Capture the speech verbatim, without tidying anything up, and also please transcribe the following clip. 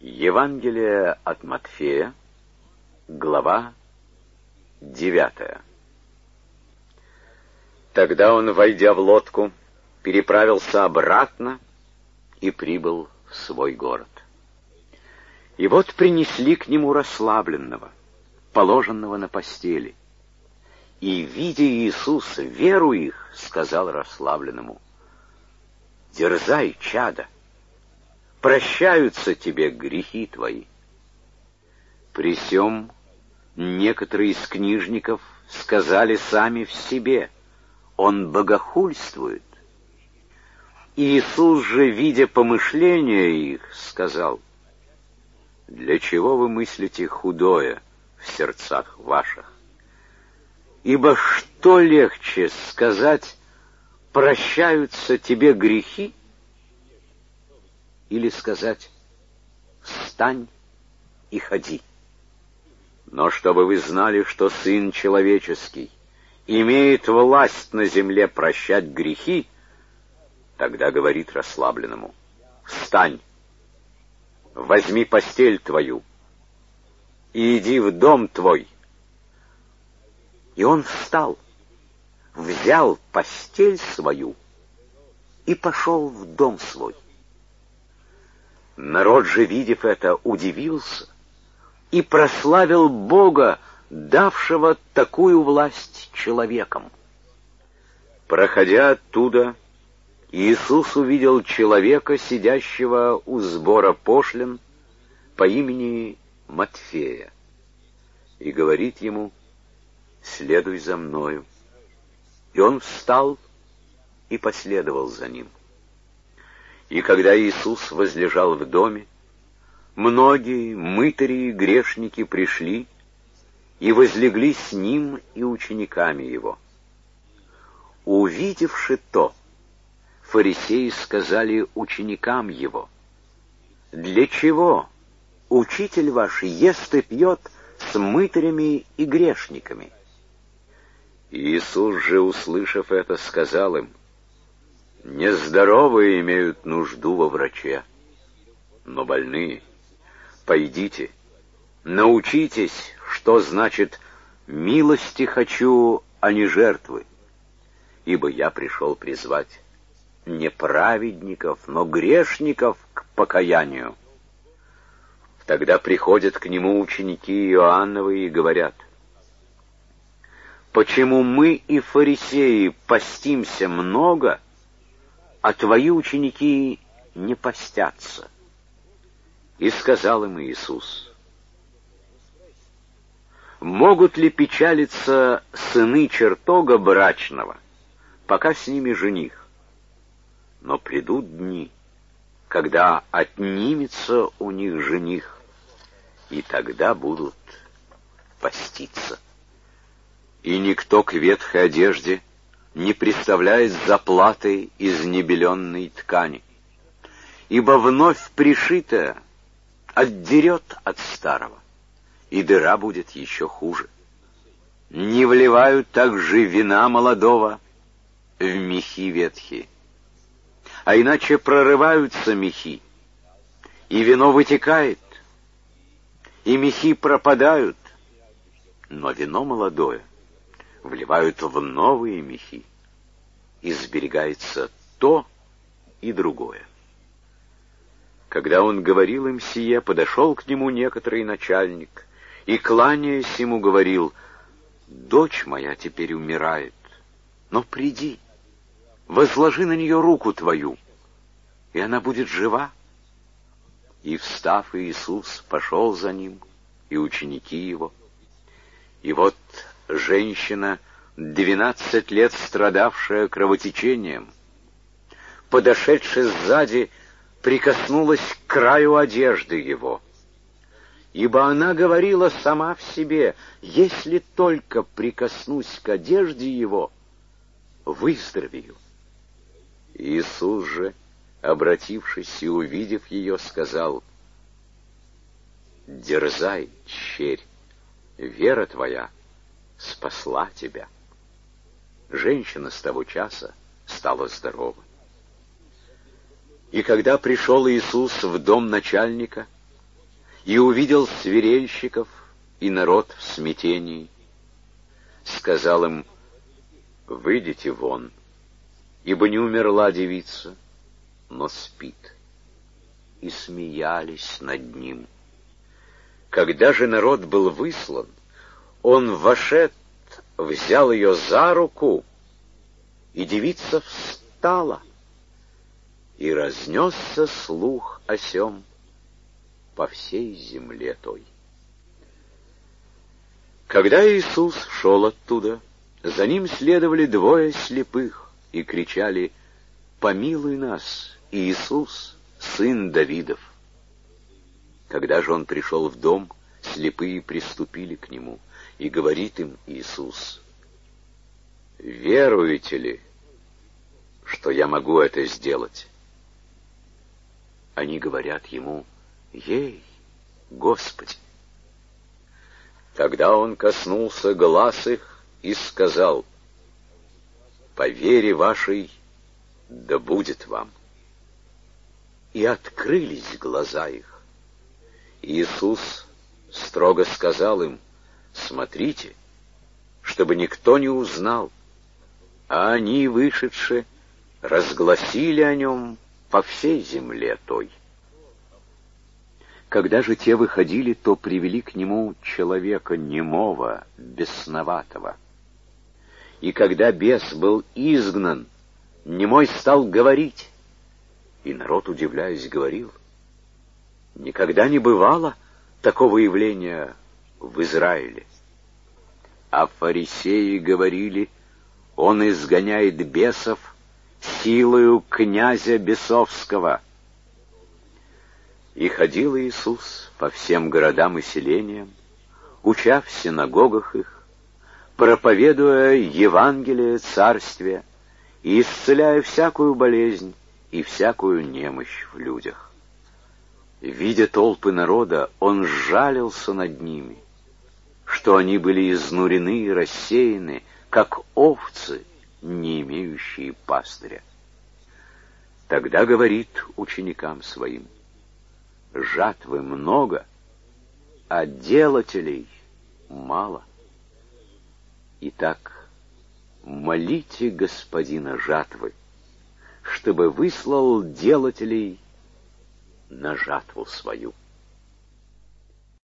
Евангелие от Матфея, глава девятая. Тогда он, войдя в лодку, переправился обратно и прибыл в свой город. И вот принесли к нему расслабленного, положенного на постели. И, видя Иисус веру их, сказал расслабленному: «Дерзай, чадо, прощаются тебе грехи твои». При сем некоторые из книжников сказали сами в себе: «Он богохульствует». Иисус же, видя помышления их, сказал: «Для чего вы мыслите худое в сердцах ваших? Ибо что легче сказать: прощаются тебе грехи, или сказать: встань и ходи? Но чтобы вы знали, что Сын Человеческий имеет власть на земле прощать грехи, тогда говорит расслабленному: встань, возьми постель твою и иди в дом твой. И он встал, взял постель свою и пошел в дом свой. Народ же, видев это, удивился и прославил Бога, давшего такую власть человекам. Проходя оттуда, Иисус увидел человека, сидящего у сбора пошлин, по имени Матфея, и говорит ему: «Следуй за мною». И он встал и последовал за ним. И когда Иисус возлежал в доме, многие мытари и грешники пришли и возлегли с ним и учениками его. Увидевши то, фарисеи сказали ученикам его: «Для чего учитель ваш ест и пьет с мытарями и грешниками?» Иисус же, услышав это, сказал им: «Нездоровые имеют нужду во враче, но больные. Пойдите, научитесь, что значит: милости хочу, а не жертвы. Ибо я пришел призвать не праведников, но грешников к покаянию». Тогда приходят к нему ученики Иоанновы и говорят: «Почему мы и фарисеи постимся много, а твои ученики не постятся?» И сказал им Иисус: «Могут ли печалиться сыны чертога брачного, пока с ними жених? Но придут дни, когда отнимется у них жених, и тогда будут поститься. И никто к ветхой одежде не приставляет заплаты из небеленной ткани, ибо вновь пришитая отдерет от старого, и дыра будет еще хуже. Не вливают также вина молодого в мехи ветхие, а иначе прорываются мехи, и вино вытекает, и мехи пропадают, но вино молодое вливают в новые мехи, и сберегается то и другое». Когда он говорил им сие, подошел к нему некоторый начальник и, кланяясь ему, говорил: «Дочь моя теперь умирает, но приди, возложи на нее руку твою, и она будет жива». И, встав, Иисус пошел за ним, и ученики его. И вот женщина, двенадцать лет страдавшая кровотечением, подошедшая сзади, прикоснулась к краю одежды его, ибо она говорила сама в себе: «Если только прикоснусь к одежде его, выздоровею». Иисус же, обратившись и увидев ее, сказал: «Дерзай, тщерь, вера твоя спасла тебя». Женщина с того часа стала здорова. И когда пришел Иисус в дом начальника, и увидел свирельщиков и народ в смятении. Сказал им: «Выйдите вон, ибо не умерла девица, но спит». И смеялись над ним. Когда же народ был выслан, он вошед, взял ее за руку, и девица встала, и разнесся слух о сем по всей земле той. Когда Иисус шел оттуда, за ним следовали двое слепых и кричали: «Помилуй нас, Иисус, сын Давидов». Когда же он пришел в дом, слепые приступили к нему, и говорит им Иисус: «Веруете ли, что я могу это сделать?» Они говорят ему: «Ей, Господи». Тогда он коснулся глаз их и сказал: «По вере вашей да будет вам». И открылись глаза их. Иисус строго сказал им: «Смотрите, чтобы никто не узнал». А они, вышедши, разгласили о нем по всей земле той. Когда же те выходили, то привели к нему человека немого, бесноватого. И когда бес был изгнан, немой стал говорить, и народ, удивляясь, говорил: «Никогда не бывало такого явления в Израиле». А фарисеи говорили: «Он изгоняет бесов силою князя бесовского». И ходил Иисус по всем городам и селениям, уча в синагогах их, проповедуя Евангелие Царствия и исцеляя всякую болезнь и всякую немощь в людях. Видя толпы народа, он сжалился над ними, что они были изнурены и рассеяны, как овцы, не имеющие пастыря. Тогда говорит ученикам своим: «Жатвы много, а делателей мало. Итак, молите Господина жатвы, чтобы выслал делателей на жатву свою».